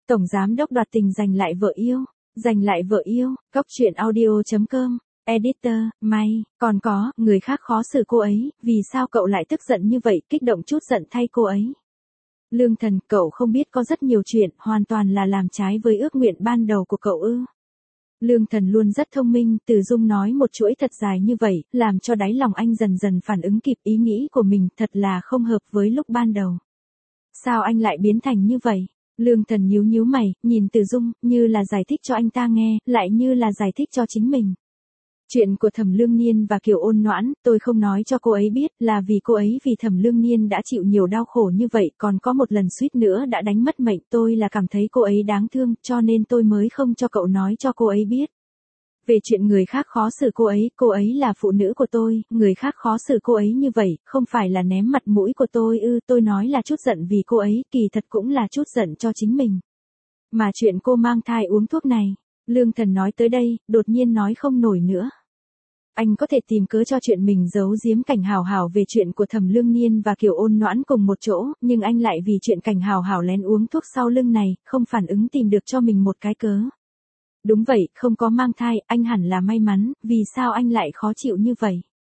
Tổng giám đốc đoạt tình giành lại vợ yêu. Giành lại vợ yêu, Góc truyện audio.com, editor, May, còn có, người khác khó xử cô ấy, vì sao cậu lại tức giận như vậy, kích động chút giận thay cô ấy. Lương Thần, cậu không biết có rất nhiều chuyện, hoàn toàn là làm trái với ước nguyện ban đầu của cậu ư. Lương Thần luôn rất thông minh, Từ Dung nói một chuỗi thật dài như vậy, làm cho đáy lòng anh dần dần phản ứng kịp ý nghĩ của mình, thật là không hợp với lúc ban đầu. Sao anh lại biến thành như vậy? Lương Thần nhíu nhíu mày, nhìn Từ Dung, như là giải thích cho anh ta nghe, lại như là giải thích cho chính mình. Chuyện của Thẩm Lương Niên và Kiều Ôn Noãn, tôi không nói cho cô ấy biết, là vì cô ấy vì Thẩm Lương Niên đã chịu nhiều đau khổ như vậy, còn có một lần suýt nữa đã đánh mất mệnh, tôi là cảm thấy cô ấy đáng thương, cho nên tôi mới không cho cậu nói cho cô ấy biết. Về chuyện người khác khó xử cô ấy là phụ nữ của tôi, người khác khó xử cô ấy như vậy, không phải là ném mặt mũi của tôi ư, tôi nói là chút giận vì cô ấy, kỳ thật cũng là chút giận cho chính mình. Mà chuyện cô mang thai uống thuốc này, Lương Thần nói tới đây, đột nhiên nói không nổi nữa. Anh có thể tìm cớ cho chuyện mình giấu giếm Cảnh Hào Hào về chuyện của Thẩm Lương Niên và Kiều Ôn Noãn cùng một chỗ, nhưng anh lại vì chuyện Cảnh Hào Hào lén uống thuốc sau lưng này, không phản ứng tìm được cho mình một cái cớ. Đúng vậy, không có mang thai, anh hẳn là may mắn, vì sao anh lại khó chịu như vậy?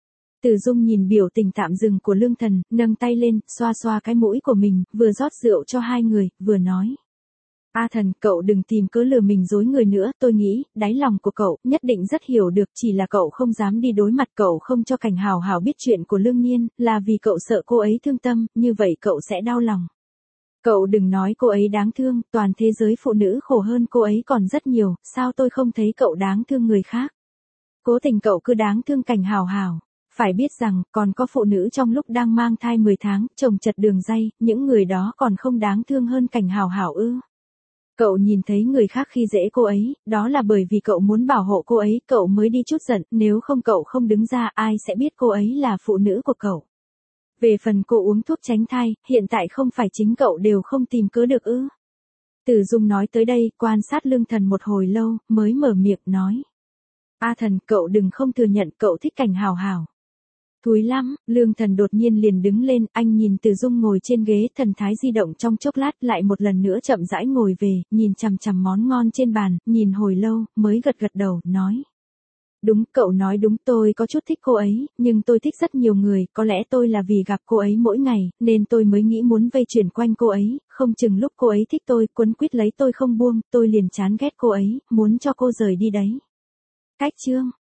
Từ Dung nhìn biểu tình tạm dừng của Lương Thần, nâng tay lên, xoa xoa cái mũi của mình, vừa rót rượu cho hai người, vừa nói. A Thần, cậu đừng tìm cớ lừa mình dối người nữa, tôi nghĩ, đáy lòng của cậu, nhất định rất hiểu được, chỉ là cậu không dám đi đối mặt, cậu không cho Cảnh Hào Hào biết chuyện của Lương Niên, là vì cậu sợ cô ấy thương tâm, như vậy cậu sẽ đau lòng. Cậu đừng nói cô ấy đáng thương, toàn thế giới phụ nữ khổ hơn cô ấy còn rất nhiều, sao tôi không thấy cậu đáng thương người khác? Cố tình cậu cứ đáng thương Cảnh Hào Hào. Phải biết rằng, còn có phụ nữ trong lúc đang mang thai 10 tháng, chồng chật đường ray, những người đó còn không đáng thương hơn Cảnh Hào Hào ư? Cậu nhìn thấy người khác khi dễ cô ấy, đó là bởi vì cậu muốn bảo hộ cô ấy, cậu mới đi chút giận, nếu không cậu không đứng ra, ai sẽ biết cô ấy là phụ nữ của cậu. Về phần cô uống thuốc tránh thai, hiện tại không phải chính cậu đều không tìm cớ được ư. Từ Dung nói tới đây, quan sát Lương Thần một hồi lâu, mới mở miệng nói. A Thần, cậu đừng không thừa nhận cậu thích Cảnh Hào Hào. Thúi lắm, Lương Thần đột nhiên liền đứng lên, anh nhìn Từ Dung ngồi trên ghế, thần thái di động trong chốc lát, lại một lần nữa chậm rãi ngồi về, nhìn chằm chằm món ngon trên bàn, nhìn hồi lâu, mới gật gật đầu, nói. Đúng, cậu nói đúng, tôi có chút thích cô ấy, nhưng tôi thích rất nhiều người, có lẽ tôi là vì gặp cô ấy mỗi ngày, nên tôi mới nghĩ muốn vây chuyển quanh cô ấy, không chừng lúc cô ấy thích tôi, quấn quýt lấy tôi không buông, tôi liền chán ghét cô ấy, muốn cho cô rời đi đấy. Cách chương